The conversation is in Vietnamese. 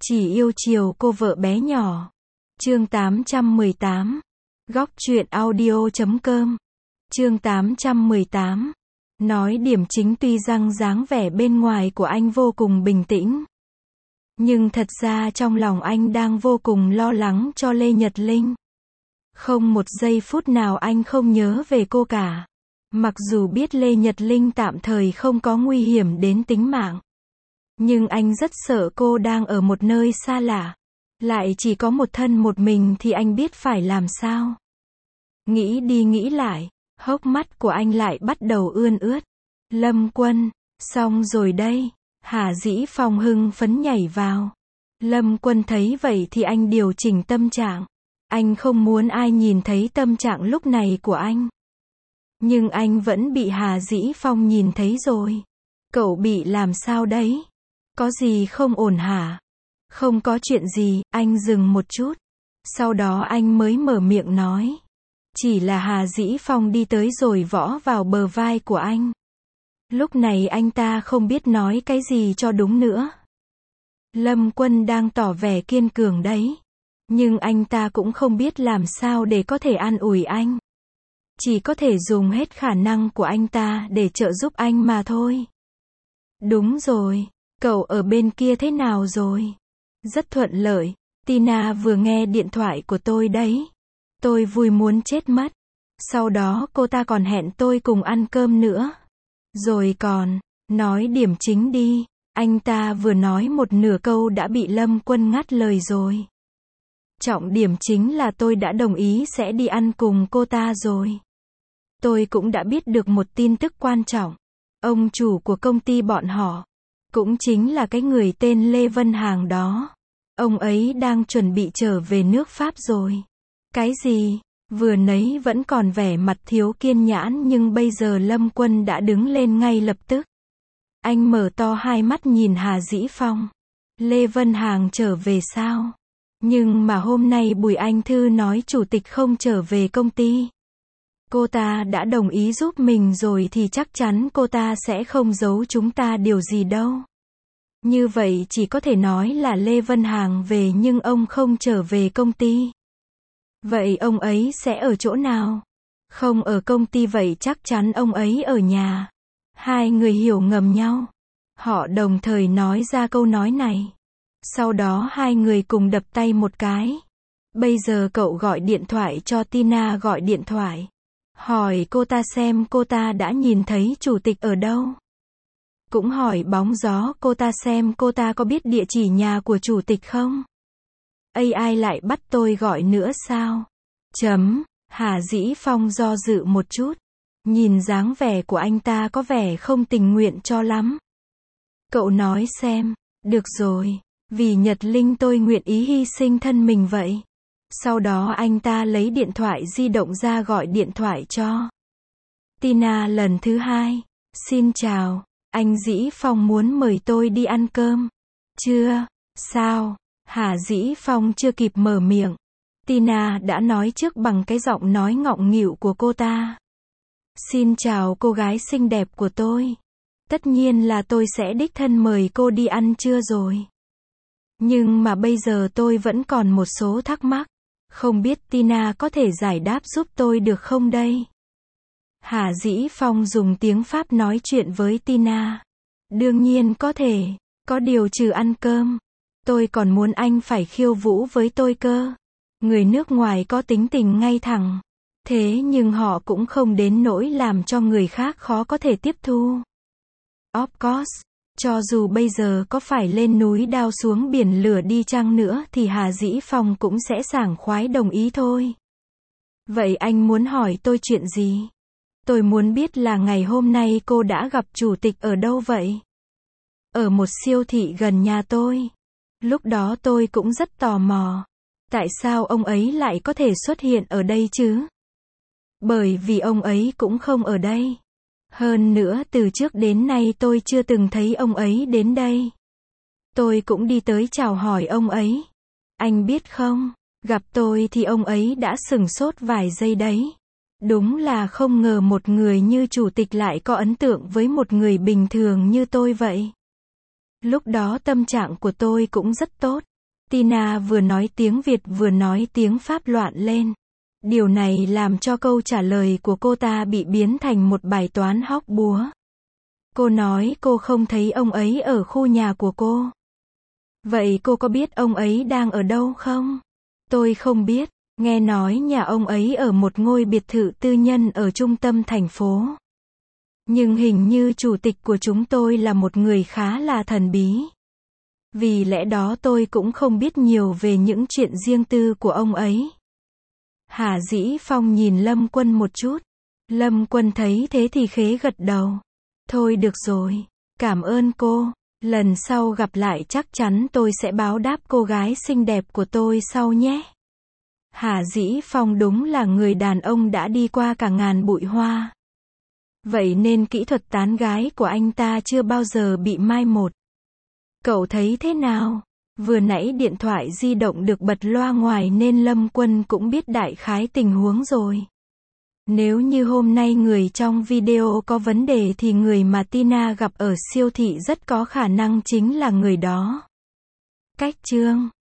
Chỉ yêu chiều cô vợ bé nhỏ. Chương 818. Góc truyện audio.com. Chương 818. Nói điểm chính. Tuy rằng dáng vẻ bên ngoài của anh vô cùng bình tĩnh, nhưng thật ra trong lòng anh đang vô cùng lo lắng cho Lê Nhật Linh. Không một giây phút nào anh không nhớ về cô cả. Mặc dù biết Lê Nhật Linh tạm thời không có nguy hiểm đến tính mạng, nhưng anh rất sợ cô đang ở một nơi xa lạ, lại chỉ có một thân một mình thì anh biết phải làm sao. Nghĩ đi nghĩ lại, hốc mắt của anh lại bắt đầu ươn ướt. Lâm Quân, xong rồi đây. Hà Dĩ Phong hưng phấn nhảy vào. Lâm Quân thấy vậy thì anh điều chỉnh tâm trạng. Anh không muốn ai nhìn thấy tâm trạng lúc này của anh. Nhưng anh vẫn bị Hà Dĩ Phong nhìn thấy rồi. Cậu bị làm sao đấy? Có gì không ổn hả? Không có chuyện gì, anh dừng một chút. Sau đó anh mới mở miệng nói. Chỉ là Hà Dĩ Phong đi tới rồi võ vào bờ vai của anh. Lúc này anh ta không biết nói cái gì cho đúng nữa. Lâm Quân đang tỏ vẻ kiên cường đấy. Nhưng anh ta cũng không biết làm sao để có thể an ủi anh. Chỉ có thể dùng hết khả năng của anh ta để trợ giúp anh mà thôi. Đúng rồi, cậu ở bên kia thế nào rồi? Rất thuận lợi, Tina vừa nghe điện thoại của tôi đấy. Tôi vui muốn chết mất. Sau đó cô ta còn hẹn tôi cùng ăn cơm nữa. Rồi còn, nói điểm chính đi. Anh ta vừa nói một nửa câu đã bị Lâm Quân ngắt lời rồi. Trọng điểm chính là tôi đã đồng ý sẽ đi ăn cùng cô ta rồi. Tôi cũng đã biết được một tin tức quan trọng. Ông chủ của công ty bọn họ, cũng chính là cái người tên Lê Vân Hàng đó. Ông ấy đang chuẩn bị trở về nước Pháp rồi. Cái gì? Vừa nãy vẫn còn vẻ mặt thiếu kiên nhẫn nhưng bây giờ Lâm Quân đã đứng lên ngay lập tức. Anh mở to hai mắt nhìn Hà Dĩ Phong. Lê Vân Hàng trở về sao? Nhưng mà hôm nay Bùi Anh Thư nói chủ tịch không trở về công ty. Cô ta đã đồng ý giúp mình rồi thì chắc chắn cô ta sẽ không giấu chúng ta điều gì đâu. Như vậy chỉ có thể nói là Lê Vân Hàng về nhưng ông không trở về công ty. Vậy ông ấy sẽ ở chỗ nào? Không ở công ty vậy chắc chắn ông ấy ở nhà. Hai người hiểu ngầm nhau. Họ đồng thời nói ra câu nói này. Sau đó hai người cùng đập tay một cái. Bây giờ cậu gọi điện thoại cho Tina, gọi điện thoại. Hỏi cô ta xem cô ta đã nhìn thấy chủ tịch ở đâu. Cũng hỏi bóng gió cô ta xem cô ta có biết địa chỉ nhà của chủ tịch không? AI lại bắt tôi gọi nữa sao? Hà Dĩ Phong do dự một chút. Nhìn dáng vẻ của anh ta có vẻ không tình nguyện cho lắm. Cậu nói xem. Được rồi. Vì Nhật Linh tôi nguyện ý hy sinh thân mình vậy. Sau đó anh ta lấy điện thoại di động ra gọi điện thoại cho Tina lần thứ hai. Xin chào, anh Dĩ Phong muốn mời tôi đi ăn cơm. Chưa? Sao? Hà Dĩ Phong chưa kịp mở miệng. Tina đã nói trước bằng cái giọng nói ngọng nghịu của cô ta. Xin chào cô gái xinh đẹp của tôi. Tất nhiên là tôi sẽ đích thân mời cô đi ăn trưa rồi. Nhưng mà bây giờ tôi vẫn còn một số thắc mắc. Không biết Tina có thể giải đáp giúp tôi được không đây? Hà Dĩ Phong dùng tiếng Pháp nói chuyện với Tina. Đương nhiên có thể. Có điều trừ ăn cơm, tôi còn muốn anh phải khiêu vũ với tôi cơ. Người nước ngoài có tính tình ngay thẳng. Thế nhưng họ cũng không đến nỗi làm cho người khác khó có thể tiếp thu. Of course. Cho dù bây giờ có phải lên núi đao xuống biển lửa đi chăng nữa thì Hà Dĩ Phong cũng sẽ sảng khoái đồng ý thôi. Vậy anh muốn hỏi tôi chuyện gì? Tôi muốn biết là ngày hôm nay cô đã gặp chủ tịch ở đâu vậy? Ở một siêu thị gần nhà tôi. Lúc đó tôi cũng rất tò mò. Tại sao ông ấy lại có thể xuất hiện ở đây chứ? Bởi vì ông ấy cũng không ở đây. Hơn nữa từ trước đến nay tôi chưa từng thấy ông ấy đến đây. Tôi cũng đi tới chào hỏi ông ấy. Anh biết không, gặp tôi thì ông ấy đã sửng sốt vài giây đấy. Đúng là không ngờ một người như chủ tịch lại có ấn tượng với một người bình thường như tôi vậy. Lúc đó tâm trạng của tôi cũng rất tốt. Tina vừa nói tiếng Việt vừa nói tiếng Pháp loạn lên. Điều này làm cho câu trả lời của cô ta bị biến thành một bài toán hóc búa. Cô nói cô không thấy ông ấy ở khu nhà của cô. Vậy cô có biết ông ấy đang ở đâu không? Tôi không biết, nghe nói nhà ông ấy ở một ngôi biệt thự tư nhân ở trung tâm thành phố. Nhưng hình như chủ tịch của chúng tôi là một người khá là thần bí. Vì lẽ đó tôi cũng không biết nhiều về những chuyện riêng tư của ông ấy. Hà Dĩ Phong nhìn Lâm Quân một chút. Lâm Quân thấy thế thì khẽ gật đầu. Thôi được rồi, cảm ơn cô. Lần sau gặp lại chắc chắn tôi sẽ báo đáp cô gái xinh đẹp của tôi sau nhé. Hà Dĩ Phong đúng là người đàn ông đã đi qua cả ngàn bụi hoa. Vậy nên kỹ thuật tán gái của anh ta chưa bao giờ bị mai một. Cậu thấy thế nào? Vừa nãy điện thoại di động được bật loa ngoài nên Lâm Quân cũng biết đại khái tình huống rồi. Nếu như hôm nay người trong video có vấn đề thì người mà Tina gặp ở siêu thị rất có khả năng chính là người đó. Cách chương